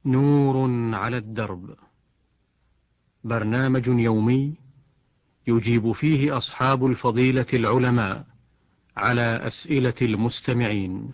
نور على الدرب، برنامج يومي يجيب فيه أصحاب الفضيلة العلماء على أسئلة المستمعين.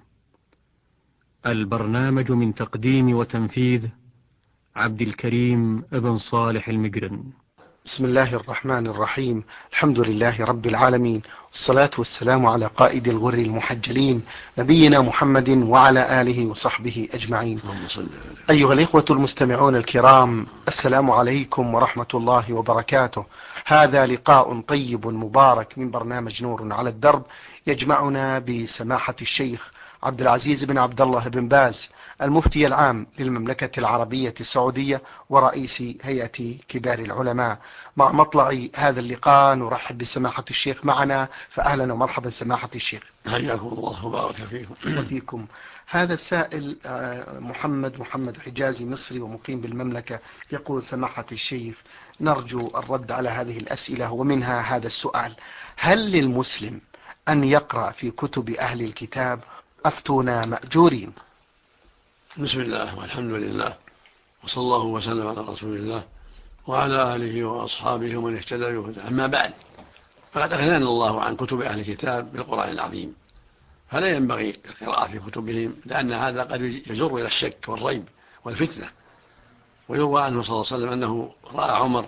البرنامج من تقديم وتنفيذ عبد الكريم بن صالح المقرن. بسم الله الرحمن الرحيم. الحمد لله رب العالمين، والصلاة والسلام على قائد الغر المحجلين نبينا محمد وعلى آله وصحبه أجمعين. أيها الإخوة المستمعون الكرام، السلام عليكم ورحمة الله وبركاته. هذا لقاء طيب مبارك من برنامج نور على الدرب، يجمعنا بسماحة الشيخ عبد العزيز بن عبد الله بن باز، المفتي العام للمملكة العربية السعودية ورئيس هيئة كبار العلماء. مع مطلع هذا اللقاء نرحب بسماحة الشيخ معنا، فأهلا ومرحبا سماحة الشيخ. حياكم الله وبارك فيكم. وفيكم. هذا السائل محمد حجازي، مصري ومقيم بالمملكة، يقول: سماحة الشيخ، نرجو الرد على هذه الأسئلة، ومنها هذا السؤال: هل للمسلم أن يقرأ في كتب أهل الكتاب؟ أفتونا مأجورين. بسم الله والحمد لله، وصلى الله وسلم على رسول الله وعلى آله وأصحابه ومن اهتدى بهداه. أما بعد، فقد أغنانا الله عن كتب أهل الكتاب بالقرآن العظيم، فلا ينبغي القراءة في كتبهم، لأن هذا قد يجر إلى الشك والريب والفتنة. ويروى عنه صلى الله عليه وسلم أنه رأى عمر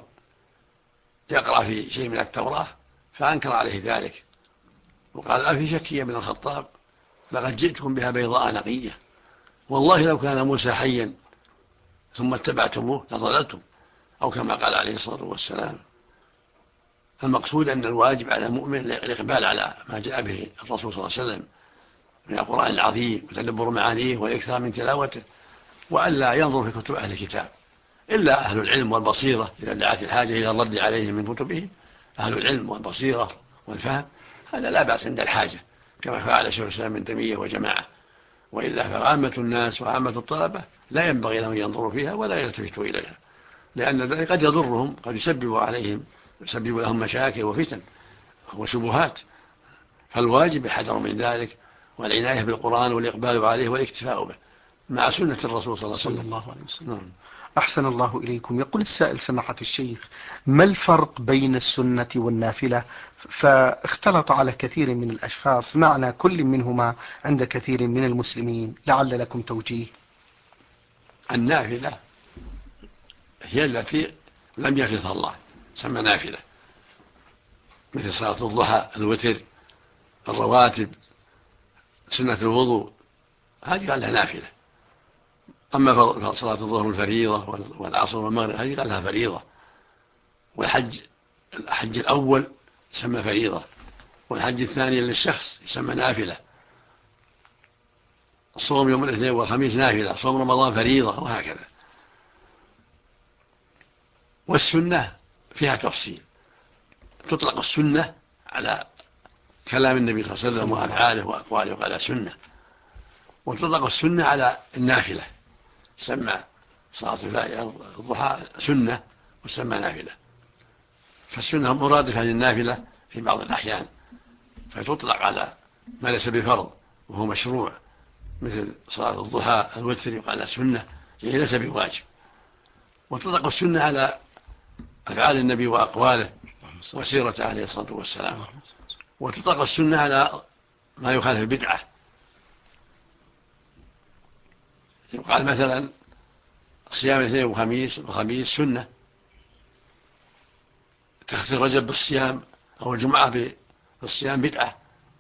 يقرأ في شيء من التوراة فأنكر عليه ذلك، وقال: أفي شك يا ابن الخطاب؟ لقد جئتكم بها بيضاء نقية، والله لو كان موسى حيا ثم اتبعتموه لضللتم، أو كما قال عليه الصلاة والسلام. المقصود أن الواجب على المؤمن الإقبال على ما جاء به الرسول صلى الله عليه وسلم من القرآن العظيم وتدبر معانيه والإكثار من تلاوته، وألا ينظر في كتب أهل الكتاب إلا أهل العلم والبصيرة إذا دعت الحاجة إلى الرد عليهم من كتبهم. أهل العلم والبصيرة والفهم هذا لا بأس عند الحاجة، كما فعل شيخ الإسلام ابن تيمية وجماعة. وإلا فعامة الناس وعامة الطلبة لا ينبغي لهم ينظروا فيها ولا يلتفتوا إليها، لأن ذلك قد يضرهم، قد يسبب لهم مشاكل وفتن وشبهات. فالواجب الحذر من ذلك والعناية بالقرآن والإقبال عليه والاكتفاء به مع سنة الرسول صلى الله عليه وسلم. أحسن الله إليكم. يقول السائل: سماحة الشيخ، ما الفرق بين السنة والنافلة؟ فاختلط على كثير من الأشخاص معنى كل منهما عند كثير من المسلمين، لعل لكم توجيه. النافلة هي التي لم يفرضها الله، تسمى نافلة، مثل صلاة الضحى، الوتر، الرواتب، سنة الوضوء، هذه قال لها نافلة. أما صلاة الظهر الفريضة والعصر والمغرب هذه قال لها فريضة. الحج الأول يسمى فريضة، والحج الثاني للشخص يسمى نافلة. الصوم يوم الاثنين والخميس نافلة، صوم رمضان فريضة، وهكذا. والسنة فيها تفصيل، تطلق السنة على كلام النبي صلى الله عليه وسلم وأفعاله وأقواله وقال سنة، وتطلق السنة على النافلة، سمى صلاة الضحى سنة وسمى نافلة. فالسنة مرادفة للنافلة في بعض الأحيان، فتطلق على ما ليس بفرض وهو مشروع، مثل صلاة الضحى، الوتر، يقال سنة يعني ليس بواجب. وتطلق السنة على أفعال النبي وأقواله وسيرته عليه الصلاة والسلام. وتطلق السنة على ما يخالف البدعة، يقال مثلا صيام الاثنين والخميس سنة، تخصيص رجب بالصيام أو الجمعة بالصيام بدعة.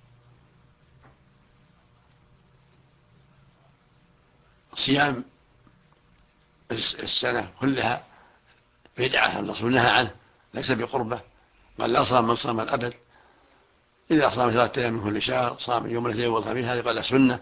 صيام السنة كلها بدعة، الرسول نهى عنه، ليس بقربة، قال: لا صام من صام الأبد. إذا صام 3 أيام من كل شهر، صام يوم الاثنين والخميس، هذه قال سنة.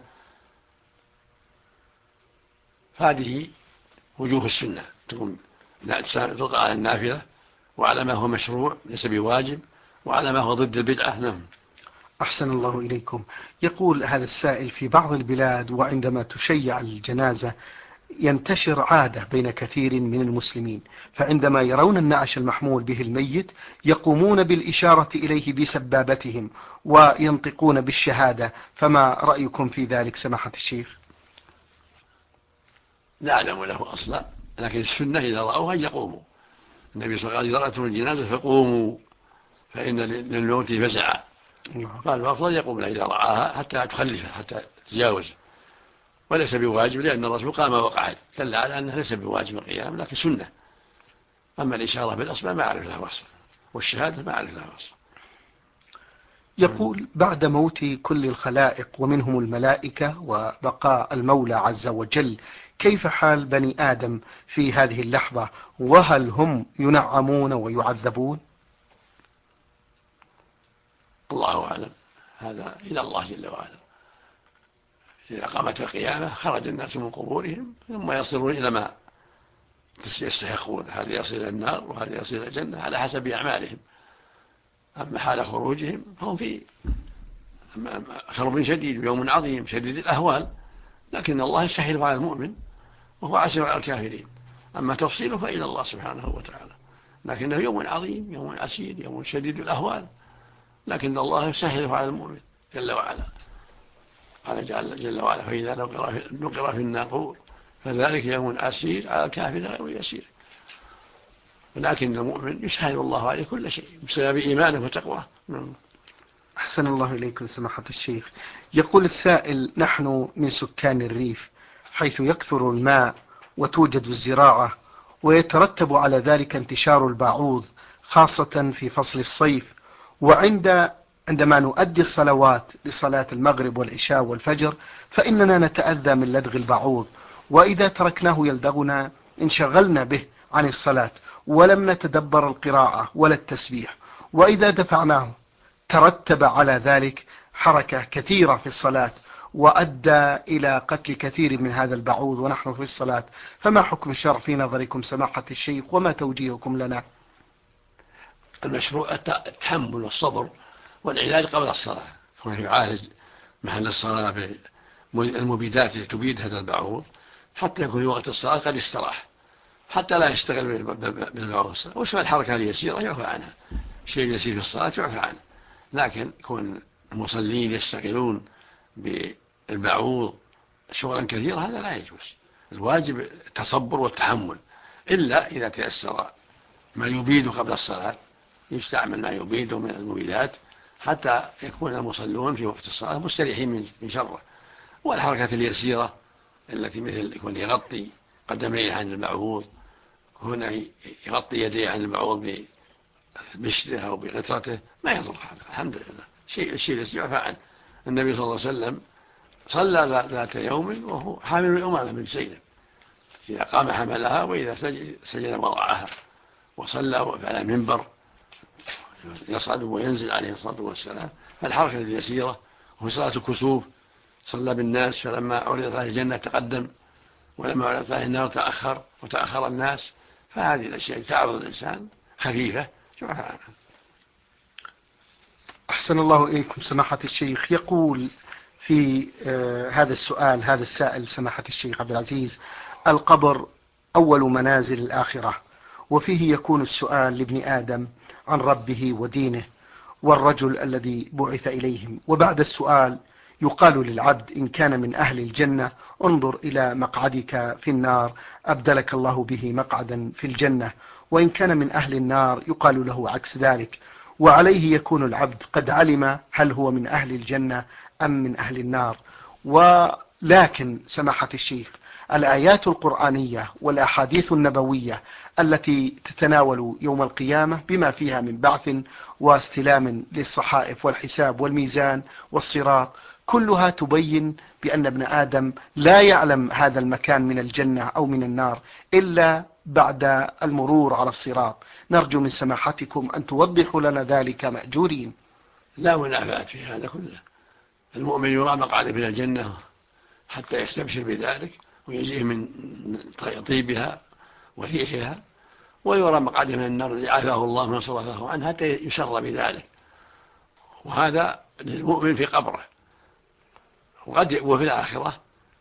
هذه وجوه السنة، تطلق على النافلة وعلى ما هو مشروع ليس بواجب، وعلى ما هو ضد البدعة. نعم. أحسن الله إليكم. يقول هذا السائل: في بعض البلاد وعندما تشيع الجنازة ينتشر عادة بين كثير من المسلمين، فعندما يرون النعش المحمول به الميت يقومون بالإشارة إليه بسبابتهم وينطقون بالشهادة، فما رأيكم في ذلك سماحة الشيخ؟ لا أعلم له أصلا، لكن السنة إذا رأوها يقوموا. النبي صلى الله عليه وسلم قال: إذا رأتم الجنازة فقوموا فإن للموت فزعا. قال: الأفضل يقوم إذا رآها حتى تخلفه، حتى تجاوز، وليس بواجب، لأن الرسول قام وقعد، دل على أنه ليس بواجب القيام لكن سنة. أما الإشارة بالأصبع ما أعرف لها وصف، والشهادة ما أعرف لها وصف. يقول: بعد موت كل الخلائق ومنهم الملائكة وبقاء المولى عز وجل، كيف حال بني آدم في هذه اللحظة؟ وهل هم ينعمون ويعذبون؟ الله أعلم، هذا إلى الله جل وعلا. إذا قامت القيامة خرج الناس من قبورهم ثم يصلون إلى ما يستحقون، هذا يصل إلى النار وهذا يصل إلى الجنة على حسب أعمالهم. أما حال خروجهم فهم في كرب شديد ويوم عظيم شديد الأهوال، لكن الله يسهل على المؤمن وهو عسير على الكافرين. أما تفصيله فإلى الله سبحانه وتعالى، لكنه يوم عظيم، يوم عسير، يوم شديد الأهوال، لكن الله يسهله على المؤمن جل وعلا. قال جل وعلا: فإذا نقر في الناقور فذلك يوم عسير على الكافر غير يسير. ولكن المؤمن يسهل الله عليه كل شيء بسبب إيمانه وتقواه. أحسن الله إليكم سماحة الشيخ. يقول السائل: نحن من سكان الريف حيث يكثر الماء وتوجد الزراعة، ويترتب على ذلك انتشار البعوض خاصة في فصل الصيف، عندما نؤدي الصلوات لصلاة المغرب والعشاء والفجر فإننا نتأذى من لدغ البعوض، وإذا تركناه يلدغنا انشغلنا به عن الصلاة ولم نتدبر القراءة ولا التسبيح، وإذا دفعناه ترتب على ذلك حركة كثيرة في الصلاة وأدى إلى قتل كثير من هذا البعوض ونحن في الصلاة. فما حكم الشرع في نظركم سماحة الشيخ، وما توجيهكم لنا؟ المشروع التحمل والصبر والعلاج قبل الصلاة، يعالج محل الصلاة بالمبيدات التي تبيد هذا البعوض حتى يكون في وقت الصلاة قد استراح، حتى لا يشتغل بالبعوض الصلاة. وشوى الحركة اليسيرة يعفى عنها، شيء يسير في الصلاة يعفى عنه، لكن يكون المصلين يشتغلون بالبعوض شغلا كثيرا هذا لا يجوز. الواجب التصبر والتحمل، إلا إذا تيسر ما يبيد قبل الصلاة يستعمل ما يبيد من المبيدات حتى يكون المصلون في وقت الصلاة مستريحين من شره. والحركة اليسيرة التي مثل يكون يغطي قدميه عن البعوض، هنا يغطي يديه عن البعوض بمشته أو بقطرته ما يضر هذا، الحمد لله، الشيء يسير يعفى عنه. النبي صلى الله عليه وسلم صلى ذات يوم وهو حامل الأمامة من سيده، إذا قام حملها وإذا سجد وضعها، وصلى على المنبر يصعد وينزل عليه الصلاة والسلام. فالحركة اليسيرة. وفي صلاة الكسوف صلى بالناس، فلما عرضت عليه الجنة تقدم، ولما عرضت عليه النار تأخر، وتأخر الناس. فهذه الأشياء تعرض الإنسان خفيفة يعفى عنها. أحسن الله إليكم سماحة الشيخ. يقول في هذا السؤال هذا السائل سماحة الشيخ عبد العزيز: القبر أول منازل الآخرة، وفيه يكون السؤال لابن آدم عن ربه ودينه والرجل الذي بعث إليهم، وبعد السؤال يقال للعبد إن كان من أهل الجنة انظر إلى مقعدك في النار أبدلك الله به مقعدا في الجنة، وإن كان من أهل النار يقال له عكس ذلك، وعليه يكون العبد قد علم هل هو من أهل الجنة أم من أهل النار. ولكن سماحة الشيخ، الآيات القرآنية والأحاديث النبوية التي تتناول يوم القيامة بما فيها من بعث واستلام للصحائف والحساب والميزان والصراط كلها تبين بأن ابن آدم لا يعلم هذا المكان من الجنة أو من النار إلا بعد المرور على الصراط. نرجو من سماحتكم أن توضحوا لنا ذلك مأجورين. لا منافاة في هذا كله. المؤمن يرى مقعده من الجنة حتى يستبشر بذلك ويجيه من طيبها وريحها، ويرى مقعده من النار الذي عافاه الله من صرفه عنه حتى يسر بذلك. وهذا للمؤمن في قبره. وفي الآخرة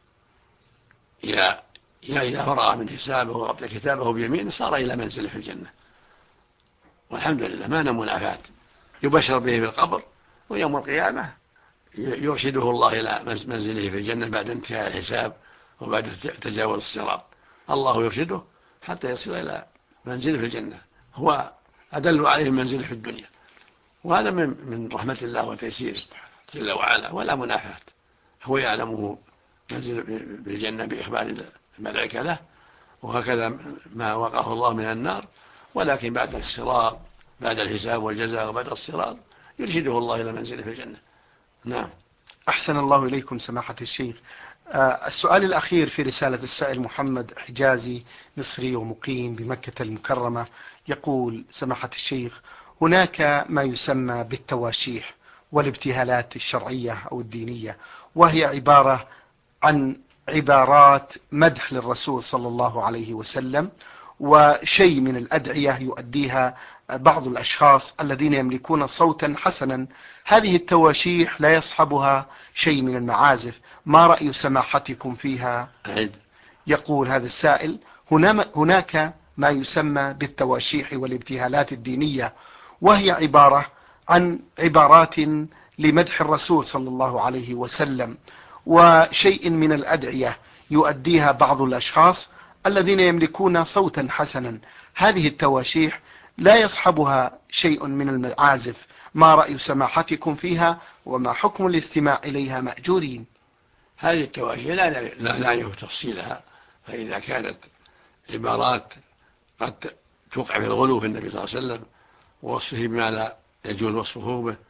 إذا فرغ من حسابه وقبل كتابه بيمينه صار إلى منزله في الجنة، والحمد لله ما منافاة. يبشر به في القبر، ويوم القيامة يرشده الله إلى منزله في الجنة بعد انتهاء الحساب وبعد تجاوز الصراط. الله يرشده حتى يصل إلى منزله في الجنة، هو أدل عليه منزله في الدنيا. وهذا من رحمة الله وتيسيره جل وعلا، ولا منافاة. هو يعلمه منزل بالجنة بإخبار الملائكة له، وهكذا ما وقاه الله من النار. ولكن بعد الصراط، بعد الحساب والجزاء وبعد الصراط، يرشده الله إلى منزله في الجنة. نعم. أحسن الله إليكم سماحة الشيخ. السؤال الأخير في رسالة السائل محمد حجازي، مصري ومقيم بمكة المكرمة، يقول: سماحة الشيخ، هناك ما يسمى بالتواشيح والابتهالات الشرعية أو الدينية، وهي عبارة عن عبارات مدح للرسول صلى الله عليه وسلم، وشيء من الأدعية يؤديها بعض الأشخاص الذين يملكون صوتا حسنا. هذه التواشيح لا يصحبها شيء من المعازف، ما رأي سماحتكم فيها؟ يقول هذا السائل: هناك ما يسمى بالتواشيح والابتهالات الدينية، وهي عبارة عن عبارات لمدح الرسول صلى الله عليه وسلم، وشيء من الأدعية يؤديها بعض الأشخاص الذين يملكون صوتا حسنا. هذه التواشيح لا يصحبها شيء من المعازف، ما رأي سماحتكم فيها، وما حكم الاستماع إليها مأجورين؟ هذه التواشيح لا نعرف تفصيلها، فإذا كانت عبارات قد توقع في الغلو في النبي صلى الله عليه وسلم ووصفه بما لا يجوز وصفه به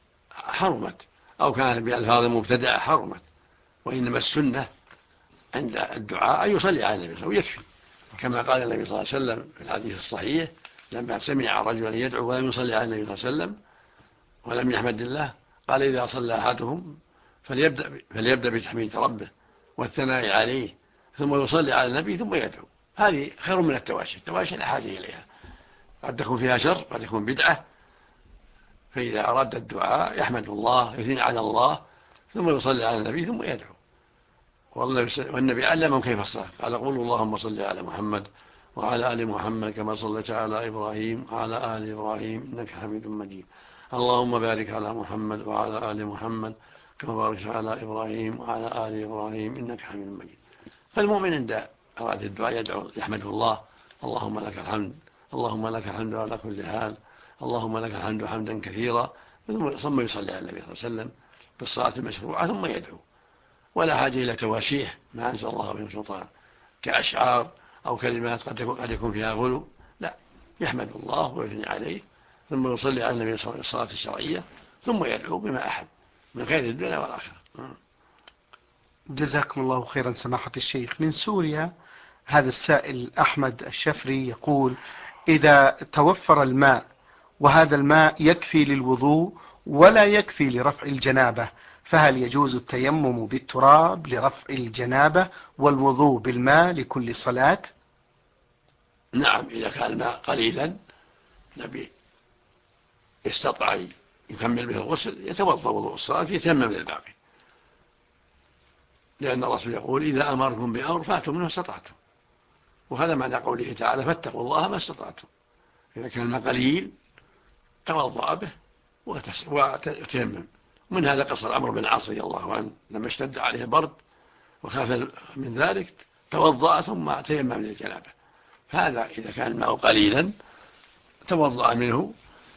حرمت، أو كانت بألفاظ مبتدعة حرمت. وإنما السنة عند الدعاء أن يصلي على النبي صلى الله عليه وسلم، ويكفي، كما قال النبي صلى الله عليه وسلم في الحديث الصحيح لما سمع رجلا يدعو ولم يصلي على النبي صلى الله عليه وسلم ولم يحمد الله، قال: إذا صلى أحدهم فليبدأ بتحميد ربه والثناء عليه، ثم يصلي على النبي ثم يدعو. هذه خير من التواشي. التواشي لا حاجة إليها، قد تكون فيها شر، قد تكون بدعة. فإذا أراد الدعاء يحمد الله، يثني على الله، ثم يصلي على النبي ثم يدعو. والنبي علمهم كيف الصلاة، قال: قولوا اللهم صل على محمد وعلى آل محمد كما صليت على إبراهيم وعلى آل إبراهيم إنك حميد مجيد، اللهم بارك على محمد وعلى آل محمد كما باركت على إبراهيم وعلى آل إبراهيم إنك حميد مجيد. فالمؤمن عند أراد الدعاء يدعو يحمد الله: اللهم لك الحمد، اللهم لك الحمد على كل حال، اللهم لك الحمد حمدا كثيرا، ثم يصلي على النبي صلى الله عليه وسلم بالصلاة المشروعة ثم يدعو. ولا حاجة إلى تواشيح ما أنزل الله بهم سلطان كأشعار أو كلمات قد يكون فيها غلو. لا، يحمد الله ويثني عليه، ثم يصلي على النبي صلى الله عليه وسلم الصلاة الشرعية، ثم يدعو بما أحب من خير الدنيا والآخرة. جزاكم الله خيرا سماحة الشيخ. من سوريا هذا السائل أحمد الشفري يقول: إذا توفر الماء وهذا الماء يكفي للوضوء ولا يكفي لرفع الجنابة، فهل يجوز التيمم بالتراب لرفع الجنابة والوضوء بالماء لكل صلاة؟ نعم، إذا كان الماء قليلا نبي يستطيع يكمل به الغسل يتوضأ وضوء الصلاة يتيمم للباقي، لأن الرسول يقول: إذا أمركم بأمر فأتوا منه استطعتم. وهذا معنى قوله تعالى: فاتقوا الله ما استطعتم. إذا كان الماء قليل توضأ به وتيمم. من هذا قصر عمرو بن العاص رضي الله عنه لما اشتد عليه البرد وخاف من ذلك توضأ ثم تيمم للجنابة. هذا إذا كان الماء قليلا توضأ منه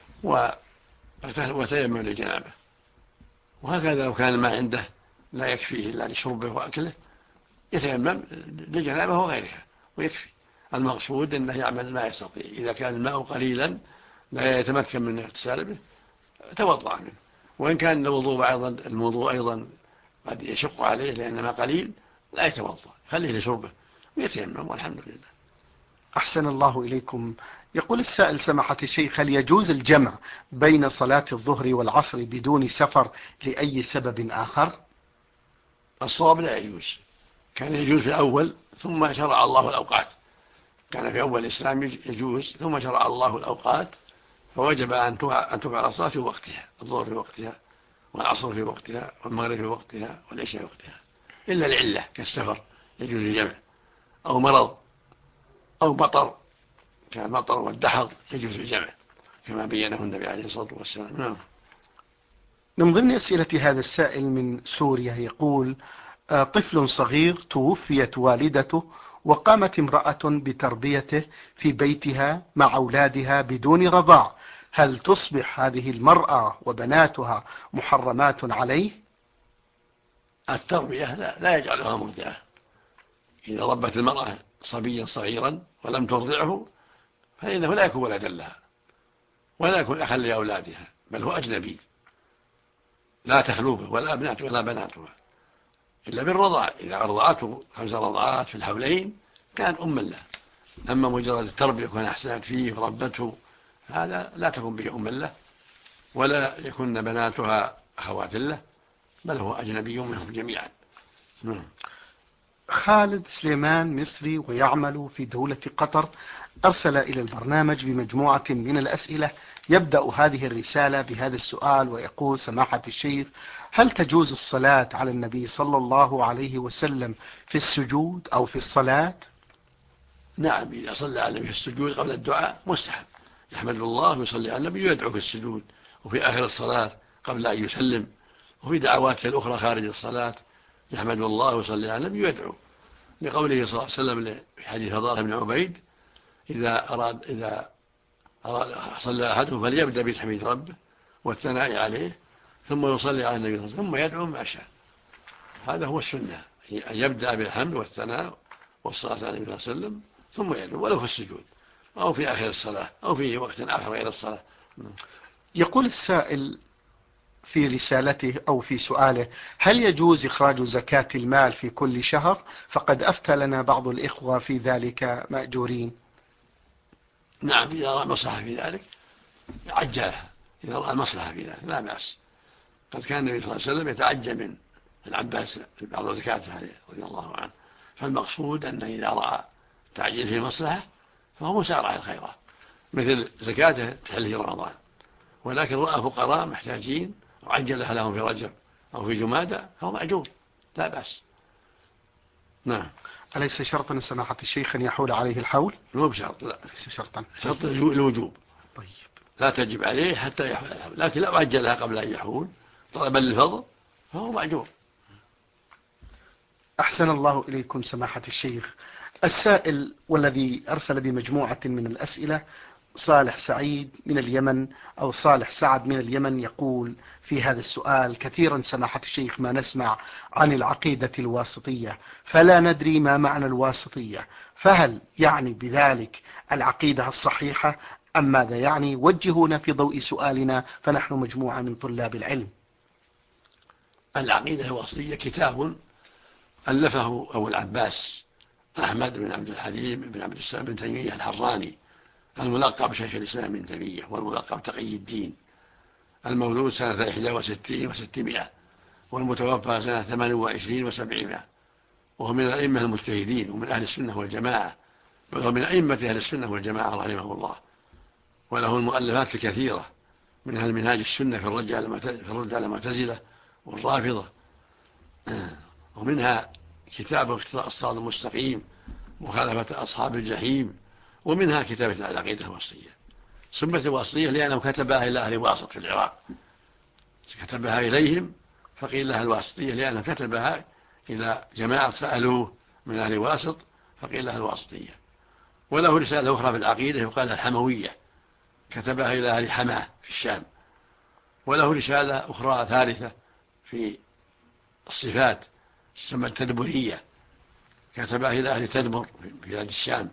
وتيمم للجنابة. وهكذا لو كان الماء عنده لا يكفيه إلا لشربه وأكله يتيمم للجنابة وغيرها ويكفي. المقصود أنه يعمل ما يستطيع. إذا كان الماء قليلا لا يتمكن من اغتسال به توضأ منه. وإن كان الموضوع أيضا قد يشق عليه لأن ما قليل لا يتوضأ، خليه لشربه ويتيمم والحمد لله. أحسن الله إليكم. يقول السائل: سماحة الشيخ، هل يجوز الجمع بين صلاة الظهر والعصر بدون سفر لأي سبب آخر؟ الصواب لا يجوز. كان يجوز في الأول ثم شرع الله الأوقات. كان في أول الإسلام يجوز ثم شرع الله الأوقات، فوجب أن تفعل الصلاة في وقتها، الظهر في وقتها والعصر في وقتها والمغرب في وقتها والعشاء في وقتها، إلا العلة كالسفر يجوز الجمع، أو مرض أو مطر كالمطر والدحض يجوز الجمع كما بينه النبي عليه الصلاة والسلام. نعم. من ضمن أسئلة هذا السائل من سوريا يقول: طفل صغير توفيت والدته وقامت امرأة بتربيته في بيتها مع أولادها بدون رضاع، هل تصبح هذه المرأة وبناتها محرمات عليه؟ التربية لا يجعلها مرضعة. إذا ربت المرأة صبيا صغيرا ولم ترضعه فإنه لا يكون ولدا لها ولا يكون أخا لأولادها، بل هو أجنبي لا تخلو به ولا بناتها إلا بالرضاع. إذا أرضعته 5 رضعات في الحولين كان أما له. أما مجرد التربية يكون أحسنت فيه وربته هذا لا تكون به أما له ولا يكون بناتها أخوات له، بل هو أجنبي منهم جميعا. خالد سليمان مصري ويعمل في دولة قطر أرسل إلى البرنامج بمجموعة من الأسئلة، يبدأ هذه الرسالة بهذا السؤال ويقول: سماحة الشيخ، هل تجوز الصلاة على النبي صلى الله عليه وسلم في السجود أو في الصلاة؟ نعم، إذا صلى على النبي في السجود قبل الدعاء مستحب، يحمد الله ويصلي على النبي ويدعو في السجود وفي آخر الصلاة قبل أن يسلم، وفي دعواته الأخرى خارج الصلاة يحمد الله ويصلي على النبي ويدعو، لقوله صلى الله عليه وسلم في حديث فضالة بن عبيد: إذا أراد صلى أحدكم فليبدأ بتحميد ربه والثناء عليه ثم يصلي على النبي ثم يدعو ما شاء. هذا هو السنة، أن يبدأ بالحمد والثناء والصلاة على النبي صلى الله عليه وسلم ثم يدعو، ولو في السجود أو في آخر الصلاة أو في وقت آخر غير الصلاة. يقول السائل في رسالته أو في سؤاله: هل يجوز إخراج زكاة المال في كل شهر؟ فقد أفتى لنا بعض الإخوة في ذلك مأجورين. نعم، إذا رأى مصلحة في ذلك عجلها، إذا رأى المصلحة في ذلك لا بأس. قد كان النبي صلى الله عليه وسلم يتعجل من العباس في بعض زكاته رضي الله عنه، فالمقصود أنه إذا رأى تعجيل في مصلحة فهو مسارع الخيرات، مثل زكاته تحل في رمضان، ولكن رأى فقراء محتاجين وعجلها لهم في رجب أو في جمادى فهو مأجور لا بأس. نعم. أليس شرطا سماحة الشيخ أن يحول عليه الحول؟ مو بشرط، لا، ليس شرطا، شرط الوجوب. طيب، لا تجب عليه حتى يحول الحول، لكن لو عجلها قبل أن يحول طلبا للفضل فهو مأجور. أحسن الله إليكم سماحة الشيخ. السائل والذي أرسل بمجموعة من الأسئلة صالح سعيد من اليمن، أو صالح سعد من اليمن، يقول في هذا السؤال: كثيرا سماحة الشيخ ما نسمع عن العقيدة الواسطية، فلا ندري ما معنى الواسطية، فهل يعني بذلك العقيدة الصحيحة أم ماذا يعني؟ وجهونا في ضوء سؤالنا فنحن مجموعة من طلاب العلم. العقيدة الواسطية كتاب ألفه أبو العباس أحمد بن عبد الحليم بن عبد السلام بن تيمية الحراني، الملقب شيخ الإسلام بن تيمية، والملقب تقي الدين، المولود سنة 61 و600، والمتوفى سنة 28 و700، وهو من الأئمة المجتهدين ومن أهل السنة والجماعة، وهو من أئمة أهل السنة والجماعة رحمه الله، وله المؤلفات الكثيرة، منها المنهاج السنة في الرد على المعتزلة والرافضة، ومنها كتاب اقتضاء الصراط المستقيم، مخالفة أصحاب الجحيم، ومنها كتابة العقيدة الواسطية. سمت الواسطية لأنه كتبها إلى أهل واسط في العراق، كتبها إليهم فقيل لها الواسطية، لأنه كتبها إلى جماعة سألوه من أهل واسط فقيل لها الواسطية. وله رسالة أخرى في العقيدة يقال الحموية، كتبها إلى أهل حماه في الشام. وله رسالة أخرى ثالثة في الصفات تسمى التدبرية، كتبها إلى أهل تدبر في بلاد الشام.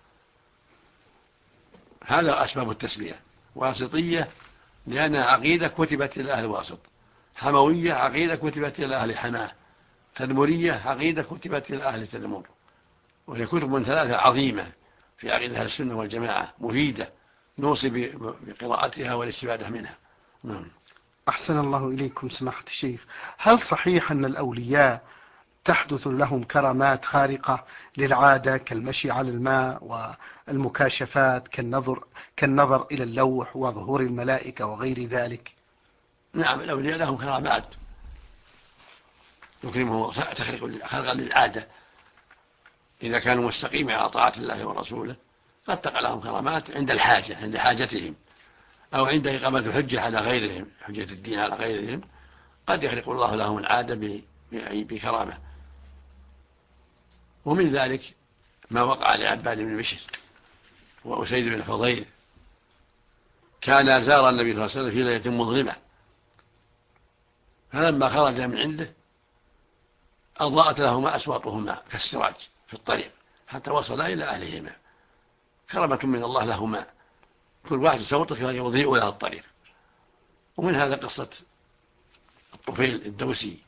هذا أسباب التسمية: واسطية لأنها عقيدة كتبت إلى أهل واسط، حموية عقيدة كتبت إلى أهل حماه، تدمرية عقيدة كتبت إلى أهل تدمر. وهي كتب 3 عظيمة في عقيدة أهل السنة والجماعة مفيدة، نوصي بقراءتها والاستفادة منها. نعم. أحسن الله إليكم سماحة الشيخ. هل صحيح أن الأولياء تحدث لهم كرامات خارقة للعادة كالمشي على الماء والمكاشفات كالنظر إلى اللوح وظهور الملائكة وغير ذلك؟ نعم، الأولياء لهم كرامات يكرمهم خلقا للعادة، إذا كانوا مستقيمين على طاعة الله ورسوله قد تقع لهم كرامات عند الحاجة، عند حاجتهم، أو عند إقامة الحجة على غيرهم، حجة الدين على غيرهم، قد يخلق الله لهم العادة بكرامة. ومن ذلك ما وقع لعباد بن بشر وأسيد بن حضير، كان زار النبي صلى الله عليه وسلم في ليلة مظلمة، فلما خرج من عنده أضاءت لهما أسواقهما كالسراج في الطريق حتى وصلا إلى أهلهما، كرمة من الله لهما، كل واحد صوتك يضيء له الطريق. ومن هذا قصة الطفيل الدوسي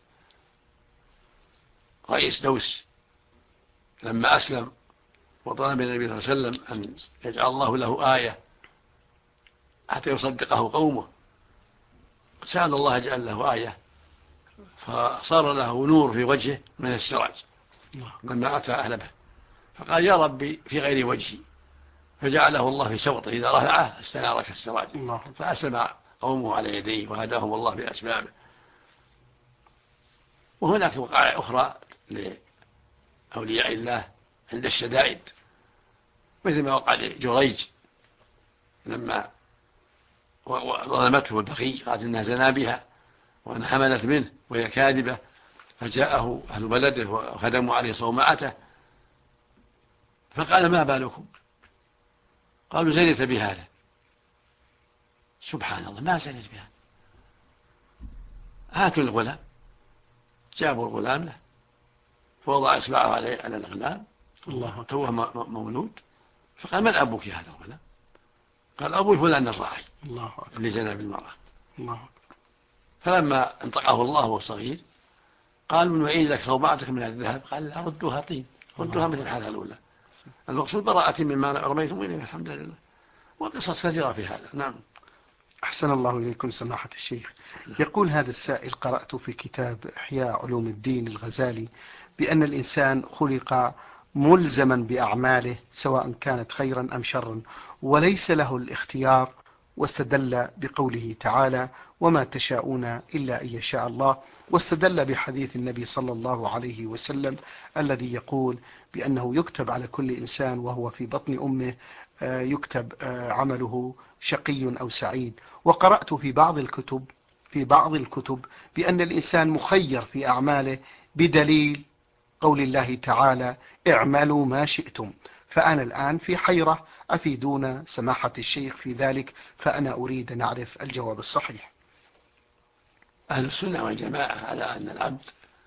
رئيس دوس لما أسلم وطلب النبي صلى الله عليه وسلم أن يجعل الله له آية حتى يصدقه قومه، سأل الله يجعل له آية، فصار له نور في وجهه من السراج لما أتى أهله، فقال يا ربي في غير وجهي، فجعله الله في سوطه إذا رفعه استنار كالسراج، فأسلم قومه على يديه وهداهم الله بأسبابه. وهناك وقائع أخرى لأولياء الله عند الشدائد، مثل ما وقع لجريج لما ظلمته البقي، قالت إنها زنا بها وأن حملت منه وهي كاذبة، فجاءه أهل بلده وخدموا عليه صومعته، فقال ما بالكم؟ قالوا زنيت بهذا. سبحان الله، ما زنيت بهذا، هاتوا الغلام. جابوا الغلام له فوضع إصبعه على الغلام، توه مولود، فقال من أبوك هذا الغلام؟ قال أبوي فلان الراعي اللي زنى بالمرأة. فلما انطقه الله وهو صغير قال من وعيد لك صومعتك من الذهب؟ قال لا، ردوها طين، ردوها مثل الحالة الأولى. المقصود براءة مما رميتم إليه، الحمد لله. وقصص كثيرة في هذا. نعم. أحسن الله إليكم سماحة الشيخ. يقول هذا السائل: قرأت في كتاب إحياء علوم الدين الغزالي بأن الإنسان خلق ملزما بأعماله سواء كانت خيرا أم شرا وليس له الاختيار، واستدل بقوله تعالى: وما تشاءون إلا أن يشاء الله، واستدل بحديث النبي صلى الله عليه وسلم الذي يقول بأنه يكتب على كل إنسان وهو في بطن أمه يكتب عمله شقي أو سعيد. وقرأت في بعض الكتب بأن الإنسان مخير في أعماله بدليل قول الله تعالى: اعملوا ما شئتم. فأنا الآن في حيرة، أفيدونا سماحة الشيخ في ذلك، فأنا أريد أن أعرف الجواب الصحيح. أهل السنة والجماعة على أن العبد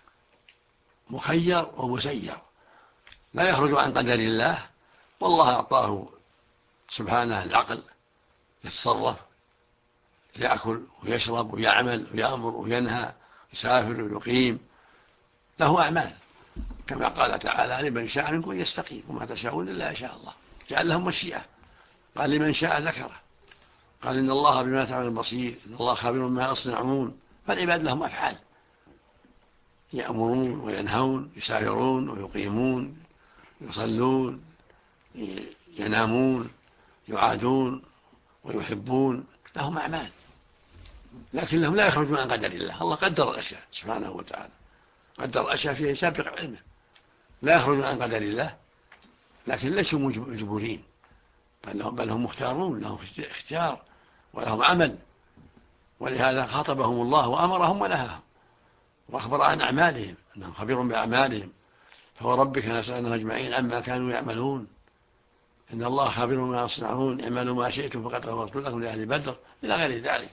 مخير ومسير، لا يخرج عن قدر الله، والله أعطاه سبحانه العقل يتصرف، يأكل ويشرب ويعمل ويأمر وينهى، يسافر ويقيم، له أعمال كما قال تعالى: لمن شاء منكم يستقيم وما تشاءون إلا يشاء الله. جعل لهم مشيئة، قال لمن شاء ذكره، قال إن الله بما تعملون بصير، إن الله خبير ما يصنعون. فالعباد لهم أفعال، يأمرون وينهون، يسافرون ويقيمون، يصلون، ينامون، يعادون ويحبون، لهم أعمال، لكنهم لا يخرجون عن قدر الله. الله قدر الأشياء سبحانه وتعالى، قدر الأشياء فيها سابق علمه، لا يخرجون عن قدر الله، لكن ليسوا مجبورين، بل هم مختارون، لهم اختيار ولهم عمل. ولهذا خاطبهم الله وأمرهم ونهاهم وأخبر عن أعمالهم أنهم خبير بأعمالهم، فوربك لنسألنهم أجمعين عما كانوا يعملون، إن الله خبير ما يصنعون، اعملوا ما شئتم فقد غفرت لكم لأهل بدر، إلى غير ذلك.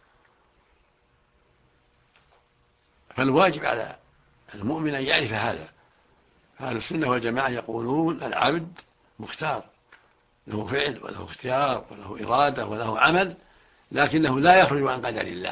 فالواجب على المؤمن أن يعرف هذا. أهل السنة والجماعة يقولون العبد مختار، له فعل وله اختيار وله إرادة وله عمل، لكنه لا يخرج عن قدر الله.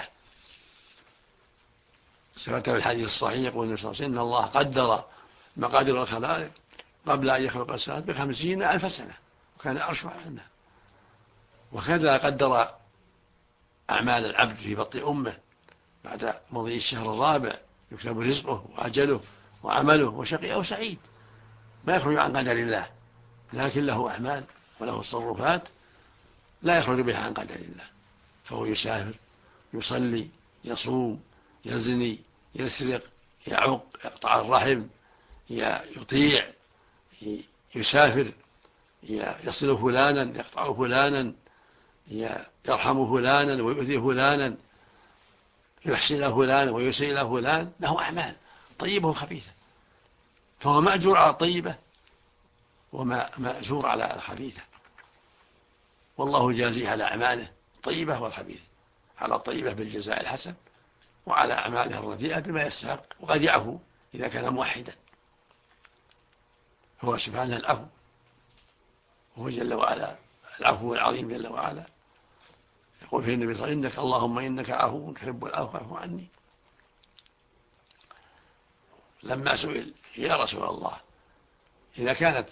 ثبت في الحديث الصحيح يقول النبي صلى الله عليه وسلم: إن الله قدر مقادير الخلائق قبل أن يخلق السماوات ب50,000 سنة، وكان عرشه على الماء. وكذا قدر أعمال العبد في بطن أمه، بعد مضي الشهر الرابع يكتب رزقه وأجله وعمله، وشقي أو سعيد، ما يخرج عن قدر الله، لكن له أعمال وله تصرفات لا يخرج بها عن قدر الله. فهو يسافر، يصلي، يصوم، يزني، يسرق، يعق، يقطع الرحم، يطيع، يسافر، يصل فلانا، يقطع فلانا، يرحم فلانا ويؤذي فلانا، يحسن فلانا ويسيء فلان، له أعمال طيبة وخبيثة. فهو مأجور على الطيبة ومأجور على الخبيثة، والله جازيه على أعماله الطيبة والخبيثة، على الطيبة بالجزاء الحسن، وعلى أعماله الرديئة بما يستحق، وقد يعفو إذا كان موحدا. هو سبحانه العفو، وهو جل وعلا العفو العظيم جل وعلا. يقول في النبي صلى الله عليه وسلم: اللهم إنك عفو تحب العفو فاعف عني. لما سئل: يا رسول الله، إذا كانت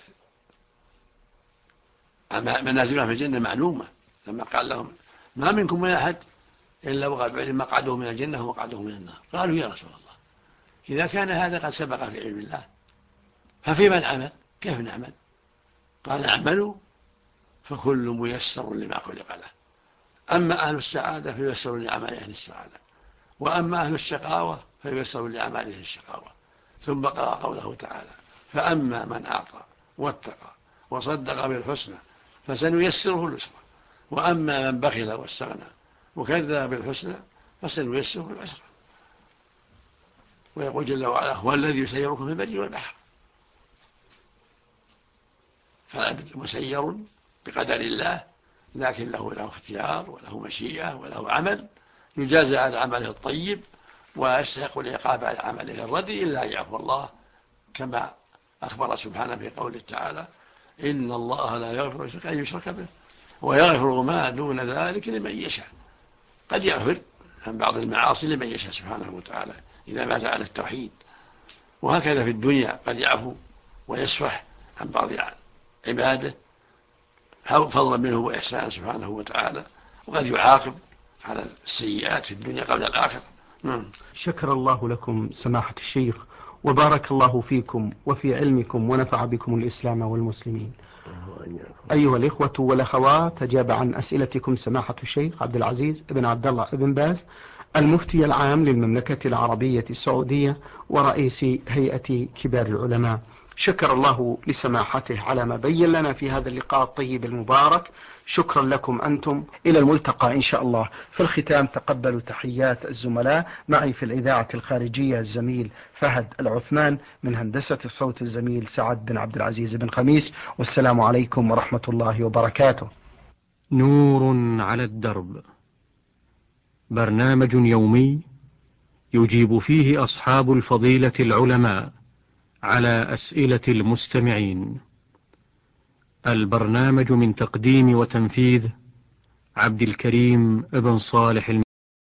منازلها في الجنة معلومة، لما قال لهم: ما منكم من أحد إلا وقد علم مقعده من الجنة ومقعده من النار. قالوا: يا رسول الله، إذا كان هذا قد سبق في علم الله، ففيما العمل؟ كيف نعمل؟ قال: اعملوا فكل ميسر لما خلق له، أما أهل السعادة فييسرون لأعمال أهل السعادة، وأما أهل الشقاوة فييسرون لأعمال أهل الشقاوة. ثم قرأ قوله تعالى: فأما من أعطى واتقى وصدق بالحسنى فسنيسره اليسرى، وأما من بخل واستغنى وكذب بالحسنى فسنيسره العسرى. ويقول جل وعلا: هو الذي يسيركم في البر والبحر. فالعبد مسير بقدر الله، لكن له اختيار وله مشيئة وله عمل، يجازى على عمله الطيب ويستحق العقاب على عمله الردي إلا يعفو الله، كما أخبر سبحانه في قوله تعالى: إن الله لا يغفر أن يشرك به ويغفر ما دون ذلك لمن يشاء. قد يغفر عن بعض المعاصي لمن يشاء سبحانه وتعالى إذا مات على التوحيد، وهكذا في الدنيا قد يعفو ويصفح عن بعض عباده فضلا منه وإحسانا سبحانه وتعالى، وقد يعاقب على السيئات في الدنيا قبل الآخرة. شكر الله لكم سماحة الشيخ، وبارك الله فيكم وفي علمكم، ونفع بكم الإسلام والمسلمين. أيها الإخوة والأخوات، أجاب عن أسئلتكم سماحة الشيخ عبد العزيز بن عبد الله بن باز، المفتي العام للمملكة العربية السعودية ورئيس هيئة كبار العلماء. شكر الله لسماحته على ما بين لنا في هذا اللقاء الطيب المبارك. شكرا لكم أنتم، إلى الملتقى إن شاء الله. في الختام تقبلوا تحيات الزملاء، معي في الإذاعة الخارجية الزميل فهد العثمان، من هندسة الصوت الزميل سعد بن عبد العزيز بن خميس، والسلام عليكم ورحمة الله وبركاته. نور على الدرب، برنامج يومي يجيب فيه أصحاب الفضيلة العلماء على أسئلة المستمعين. البرنامج من تقديم وتنفيذ عبد الكريم ابن صالح